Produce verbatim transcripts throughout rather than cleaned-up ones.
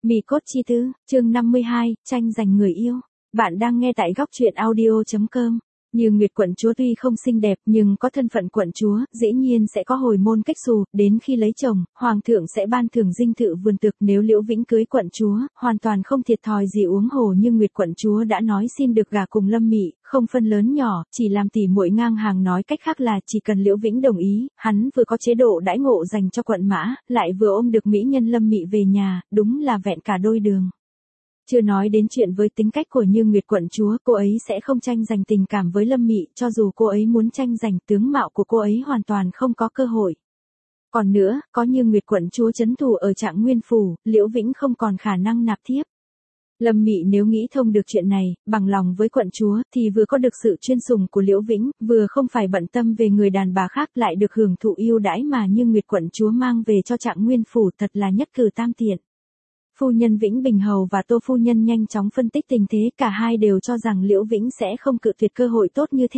Mì cốt chi tư, chương năm mươi hai, tranh giành người yêu. Bạn đang nghe tại góc truyện audio chấm com. Như Nguyệt quận chúa tuy không xinh đẹp nhưng có thân phận quận chúa, dĩ nhiên sẽ có hồi môn cách xù, đến khi lấy chồng, hoàng thượng sẽ ban thưởng dinh thự vườn tược, nếu Liễu Vĩnh cưới quận chúa, hoàn toàn không thiệt thòi gì uống hồ. Như Nguyệt quận chúa đã nói xin được gả cùng Lâm Mị, không phân lớn nhỏ, chỉ làm tỉ muội ngang hàng, nói cách khác là chỉ cần Liễu Vĩnh đồng ý, hắn vừa có chế độ đãi ngộ dành cho quận mã, lại vừa ôm được mỹ nhân Lâm Mị về nhà, đúng là vẹn cả đôi đường. Chưa nói đến chuyện với tính cách của Như Nguyệt quận chúa, cô ấy sẽ không tranh giành tình cảm với Lâm Mị, cho dù cô ấy muốn tranh giành, tướng mạo của cô ấy hoàn toàn không có cơ hội. Còn nữa, có Như Nguyệt quận chúa trấn thủ ở Trạng Nguyên phủ, Liễu Vĩnh không còn khả năng nạp thiếp. Lâm Mị nếu nghĩ thông được chuyện này, bằng lòng với quận chúa, thì vừa có được sự chuyên sủng của Liễu Vĩnh, vừa không phải bận tâm về người đàn bà khác, lại được hưởng thụ ưu đãi mà Như Nguyệt quận chúa mang về cho Trạng Nguyên phủ, thật là nhất cử tam tiện. Phu nhân Vĩnh Bình Hầu và Tô phu nhân nhanh chóng phân tích tình thế, cả hai đều cho rằng Liễu Vĩnh sẽ không cự tuyệt cơ hội tốt như thế.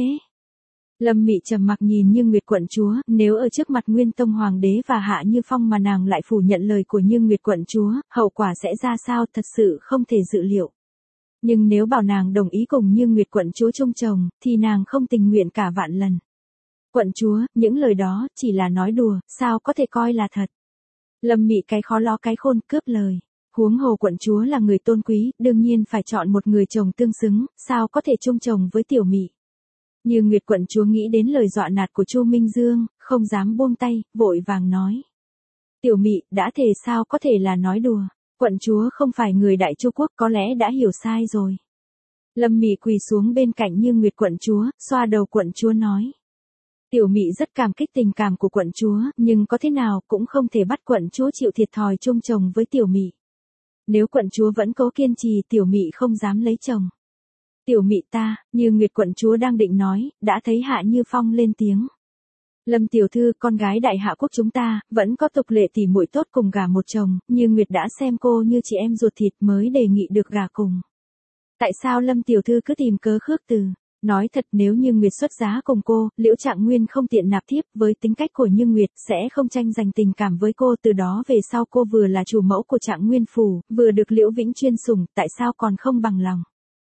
Lâm Mị trầm mặc nhìn Như Nguyệt quận chúa, nếu ở trước mặt Nguyên Tông Hoàng đế và Hạ Như Phong mà nàng lại phủ nhận lời của Như Nguyệt quận chúa, hậu quả sẽ ra sao thật sự không thể dự liệu. Nhưng nếu bảo nàng đồng ý cùng Như Nguyệt quận chúa chung chồng, thì nàng không tình nguyện cả vạn lần. Quận chúa, những lời đó chỉ là nói đùa, sao có thể coi là thật. Lâm Mị cái khó lo cái khôn, cướp lời. Huống hồ quận chúa là người tôn quý, đương nhiên phải chọn một người chồng tương xứng, sao có thể chung chồng với tiểu Mị. Như Nguyệt quận chúa nghĩ đến lời dọa nạt của Chu Minh Dương, không dám buông tay, vội vàng nói. Tiểu Mị, đã thề sao có thể là nói đùa, quận chúa không phải người Đại Chu quốc, có lẽ đã hiểu sai rồi. Lâm Mị quỳ xuống bên cạnh Như Nguyệt quận chúa, xoa đầu quận chúa nói. Tiểu Mị rất cảm kích tình cảm của quận chúa, nhưng có thế nào cũng không thể bắt quận chúa chịu thiệt thòi chung chồng với tiểu Mị. Nếu quận chúa vẫn cố kiên trì, tiểu Mị không dám lấy chồng. Tiểu Mị ta, Như Nguyệt quận chúa đang định nói, đã thấy Hạ Như Phong lên tiếng. Lâm tiểu thư, con gái Đại Hạ quốc chúng ta, vẫn có tục lệ tỉ muội tốt cùng gả một chồng, Như Nguyệt đã xem cô như chị em ruột thịt mới đề nghị được gả cùng. Tại sao Lâm tiểu thư cứ tìm cớ khước từ? Nói thật, nếu Như Nguyệt xuất giá cùng cô, Liễu Trạng Nguyên không tiện nạp thiếp, với tính cách của Như Nguyệt, sẽ không tranh giành tình cảm với cô, từ đó về sau cô vừa là chủ mẫu của Trạng Nguyên phủ, vừa được Liễu Vĩnh chuyên sủng, tại sao còn không bằng lòng?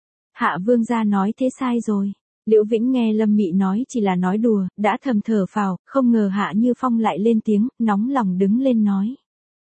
Hạ vương gia nói thế sai rồi. Liễu Vĩnh nghe Lâm Mị nói chỉ là nói đùa, đã thầm thở phào, không ngờ Hạ Như Phong lại lên tiếng, nóng lòng đứng lên nói.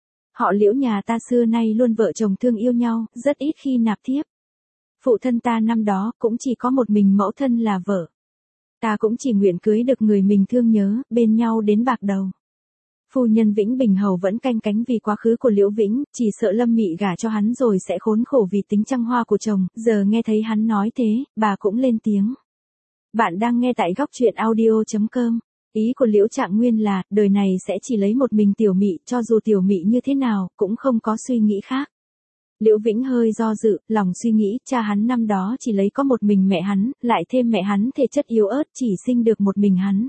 Họ Liễu nhà ta xưa nay luôn vợ chồng thương yêu nhau, rất ít khi nạp thiếp. Phụ thân ta năm đó cũng chỉ có một mình mẫu thân là vợ. Ta cũng chỉ nguyện cưới được người mình thương nhớ, bên nhau đến bạc đầu. Phu nhân Vĩnh Bình Hầu vẫn canh cánh vì quá khứ của Liễu Vĩnh, chỉ sợ Lâm Mị gả cho hắn rồi sẽ khốn khổ vì tính trăng hoa của chồng, giờ nghe thấy hắn nói thế, bà cũng lên tiếng. Bạn đang nghe tại góc truyện audio chấm com. Ý của Liễu Trạng Nguyên là, đời này sẽ chỉ lấy một mình tiểu Mị, cho dù tiểu Mị như thế nào, cũng không có suy nghĩ khác. Liễu Vĩnh hơi do dự, lòng suy nghĩ, cha hắn năm đó chỉ lấy có một mình mẹ hắn, lại thêm mẹ hắn thể chất yếu ớt, chỉ sinh được một mình hắn.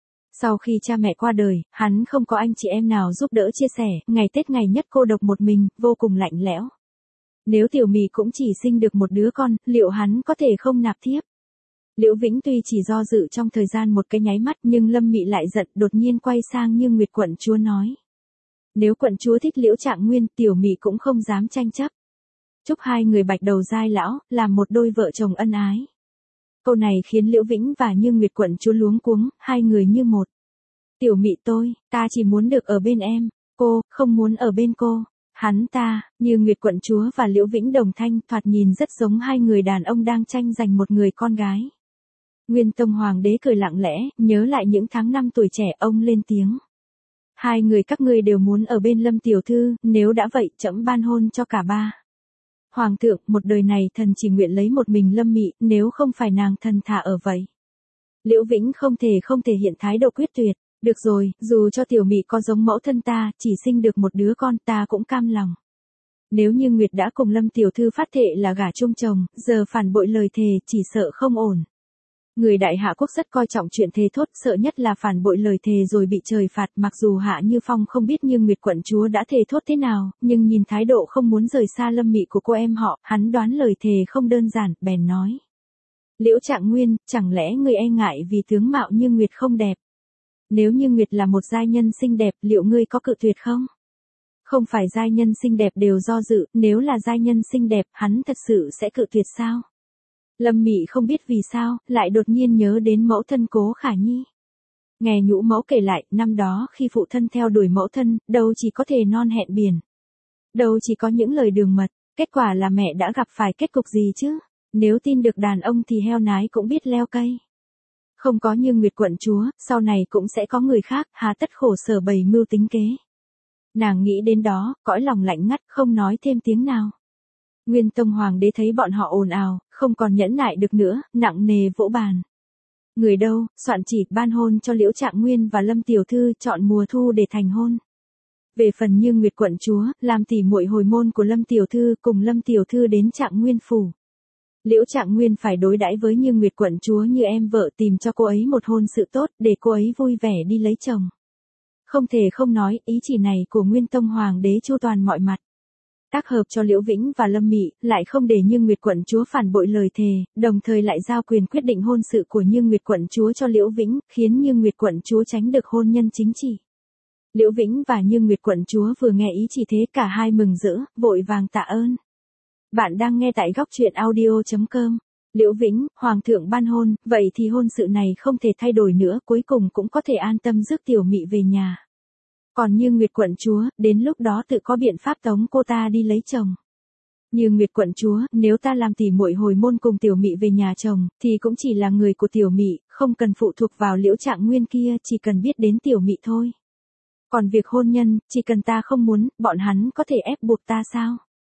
Sau khi cha mẹ qua đời, hắn không có anh chị em nào giúp đỡ chia sẻ, ngày Tết ngày nhất cô độc một mình, vô cùng lạnh lẽo. Nếu tiểu Mị cũng chỉ sinh được một đứa con, liệu hắn có thể không nạp thiếp? Liễu Vĩnh tuy chỉ do dự trong thời gian một cái nháy mắt, nhưng Lâm Mị lại giận, đột nhiên quay sang Như Nguyệt quận chúa nói. Nếu quận chúa thích Liễu Trạng Nguyên, tiểu Mị cũng không dám tranh chấp. Chúc hai người bạch đầu giai lão, làm một đôi vợ chồng ân ái. Câu này khiến Liễu Vĩnh và Như Nguyệt quận chúa luống cuống, hai người như một. Tiểu Mị tôi, ta chỉ muốn được ở bên em, cô, không muốn ở bên cô. Hắn ta, Như Nguyệt quận chúa và Liễu Vĩnh đồng thanh, thoạt nhìn rất giống hai người đàn ông đang tranh giành một người con gái. Nguyên Tông Hoàng đế cười lặng lẽ, nhớ lại những tháng năm tuổi trẻ, ông lên tiếng. Hai người các ngươi đều muốn ở bên Lâm tiểu thư, nếu đã vậy, trẫm ban hôn cho cả ba. Hoàng thượng, một đời này thần chỉ nguyện lấy một mình Lâm Mị, nếu không phải nàng thần thà ở vậy. Liễu Vĩnh không thể không thể hiện thái độ quyết tuyệt. Được rồi, dù cho tiểu Mị có giống mẫu thân ta, chỉ sinh được một đứa con, ta cũng cam lòng. Nếu như Nguyệt đã cùng Lâm tiểu thư phát thệ là gả chung chồng, giờ phản bội lời thề, chỉ sợ không ổn. Người Đại Hạ quốc rất coi trọng chuyện thề thốt, sợ nhất là phản bội lời thề rồi bị trời phạt, mặc dù Hạ Như Phong không biết Như Nguyệt quận chúa đã thề thốt thế nào, nhưng nhìn thái độ không muốn rời xa Lâm Mị của cô em họ, hắn đoán lời thề không đơn giản, bèn nói. Liễu Trạng Nguyên, chẳng lẽ người e ngại vì tướng mạo Như Nguyệt không đẹp? Nếu Như Nguyệt là một giai nhân xinh đẹp, liệu ngươi có cự tuyệt không? Không phải giai nhân xinh đẹp đều do dự, nếu là giai nhân xinh đẹp, hắn thật sự sẽ cự tuyệt sao? Lâm Mị không biết vì sao, lại đột nhiên nhớ đến mẫu thân Cố Khả Nhi. Nghe nhũ mẫu kể lại, năm đó khi phụ thân theo đuổi mẫu thân, đâu chỉ có thể non hẹn biển. Đâu chỉ có những lời đường mật, kết quả là mẹ đã gặp phải kết cục gì chứ? Nếu tin được đàn ông thì heo nái cũng biết leo cây. Không có Như Nguyệt quận chúa, sau này cũng sẽ có người khác, hà tất khổ sở bày mưu tính kế. Nàng nghĩ đến đó, cõi lòng lạnh ngắt, không nói thêm tiếng nào. Nguyên Tông Hoàng đế thấy bọn họ ồn ào, không còn nhẫn nại được nữa, nặng nề vỗ bàn. Người đâu, soạn chỉ ban hôn cho Liễu Trạng Nguyên và Lâm Tiểu Thư, chọn mùa thu để thành hôn. Về phần Như Nguyệt quận chúa, làm tỉ muội hồi môn của Lâm Tiểu Thư, cùng Lâm Tiểu Thư đến Trạng Nguyên phủ. Liễu Trạng Nguyên phải đối đãi với Như Nguyệt quận chúa như em vợ, tìm cho cô ấy một hôn sự tốt, để cô ấy vui vẻ đi lấy chồng. Không thể không nói, ý chỉ này của Nguyên Tông Hoàng đế chu toàn mọi mặt. Tác hợp cho Liễu Vĩnh và Lâm Mị, lại không để Như Nguyệt quận chúa phản bội lời thề, đồng thời lại giao quyền quyết định hôn sự của Như Nguyệt quận chúa cho Liễu Vĩnh, khiến Như Nguyệt quận chúa tránh được hôn nhân chính trị. Liễu Vĩnh và Như Nguyệt quận chúa vừa nghe ý chỉ thế cả hai mừng rỡ, vội vàng tạ ơn. Bạn đang nghe tại góc truyện audio chấm com. Liễu Vĩnh, Hoàng thượng ban hôn, vậy thì hôn sự này không thể thay đổi nữa, cuối cùng cũng có thể an tâm rước Tiểu Mị về nhà. Còn Như Nguyệt quận chúa, đến lúc đó tự có biện pháp tống cô ta đi lấy chồng. Như Nguyệt quận chúa, nếu ta làm tỉ muội hồi môn cùng Tiểu Mị về nhà chồng, thì cũng chỉ là người của Tiểu Mị, không cần phụ thuộc vào Liễu Trạng Nguyên kia, chỉ cần biết đến Tiểu Mị thôi. Còn việc hôn nhân, chỉ cần ta không muốn, bọn hắn có thể ép buộc ta sao?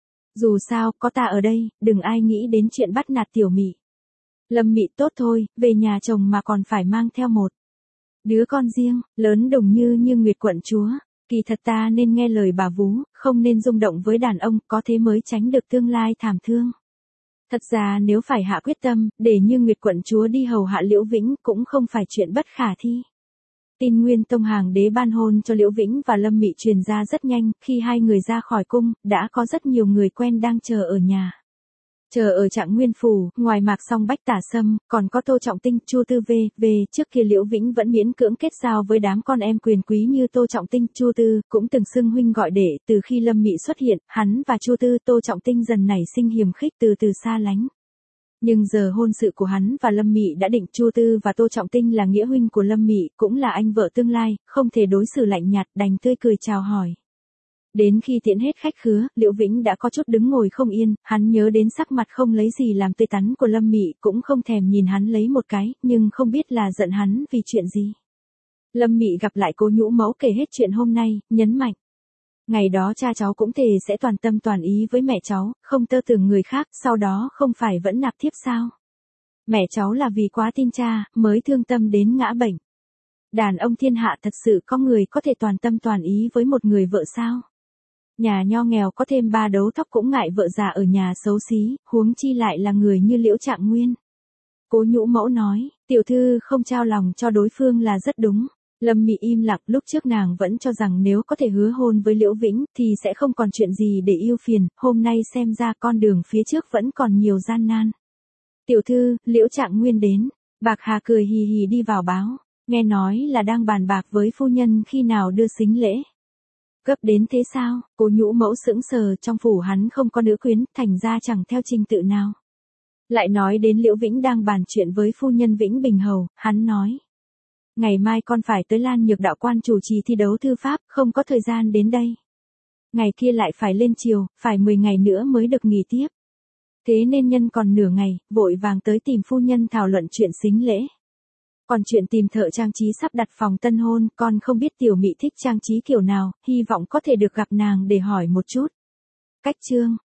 Dù sao, có ta ở đây, đừng ai nghĩ đến chuyện bắt nạt Tiểu Mị. Lâm Mị tốt thôi, về nhà chồng mà còn phải mang theo một đứa con riêng, lớn đồng như Như Nguyệt quận chúa. Kỳ thật ta nên nghe lời bà vú, không nên rung động với đàn ông, có thế mới tránh được tương lai thảm thương. Thật ra nếu phải hạ quyết tâm, để Như Nguyệt quận chúa đi hầu hạ Liễu Vĩnh, cũng không phải chuyện bất khả thi. Tin Nguyên Tông Hoàng đế ban hôn cho Liễu Vĩnh và Lâm Mị truyền ra rất nhanh, khi hai người ra khỏi cung, đã có rất nhiều người quen đang chờ ở nhà. Chờ ở Trạng Nguyên phủ, ngoài Mạc Song Bách Tả Sâm, còn có Tô Trọng Tinh, Chu Tư V, V, trước kia Liễu Vĩnh vẫn miễn cưỡng kết giao với đám con em quyền quý như Tô Trọng Tinh, Chu Tư, cũng từng xưng huynh gọi đệ, từ khi Lâm Mị xuất hiện, hắn và Chu Tư, Tô Trọng Tinh dần nảy sinh hiềm khích, từ từ xa lánh. Nhưng giờ hôn sự của hắn và Lâm Mị đã định, Chu Tư và Tô Trọng Tinh là nghĩa huynh của Lâm Mị, cũng là anh vợ tương lai, không thể đối xử lạnh nhạt, đành tươi cười chào hỏi. Đến khi tiễn hết khách khứa, Liễu Vĩnh đã có chút đứng ngồi không yên, hắn nhớ đến sắc mặt không lấy gì làm tươi tắn của Lâm Mị, cũng không thèm nhìn hắn lấy một cái, nhưng không biết là giận hắn vì chuyện gì. Lâm Mị gặp lại cô nhũ mẫu kể hết chuyện hôm nay, nhấn mạnh. Ngày đó cha cháu cũng thề sẽ toàn tâm toàn ý với mẹ cháu, không tơ tưởng người khác, sau đó không phải vẫn nạp thiếp sao? Mẹ cháu là vì quá tin cha, mới thương tâm đến ngã bệnh. Đàn ông thiên hạ thật sự có người có thể toàn tâm toàn ý với một người vợ sao? Nhà nho nghèo có thêm ba đấu thóc cũng ngại vợ già ở nhà xấu xí, huống chi lại là người như Liễu Trạng Nguyên. Cố nhũ mẫu nói, tiểu thư không trao lòng cho đối phương là rất đúng. Lâm Mị im lặng, lúc trước nàng vẫn cho rằng nếu có thể hứa hôn với Liễu Vĩnh, thì sẽ không còn chuyện gì để yêu phiền, hôm nay xem ra con đường phía trước vẫn còn nhiều gian nan. Tiểu thư, Liễu Trạng Nguyên đến, Bạc Hà cười hì hì đi vào báo, nghe nói là đang bàn bạc với phu nhân khi nào đưa sính lễ. Gấp đến thế sao? Cố nhũ mẫu sững sờ, trong phủ hắn không có nữ quyến, thành ra chẳng theo trình tự nào. Lại nói đến Liễu Vĩnh đang bàn chuyện với phu nhân Vĩnh Bình Hầu, hắn nói. Ngày mai con phải tới Lan Nhược đạo quan chủ trì thi đấu thư pháp, không có thời gian đến đây. Ngày kia lại phải lên triều, phải mười ngày nữa mới được nghỉ tiếp. Thế nên nhân còn nửa ngày, vội vàng tới tìm phu nhân thảo luận chuyện sính lễ. Còn chuyện tìm thợ trang trí sắp đặt phòng tân hôn, con không biết Tiểu Mị thích trang trí kiểu nào, hy vọng có thể được gặp nàng để hỏi một chút. Cách chương,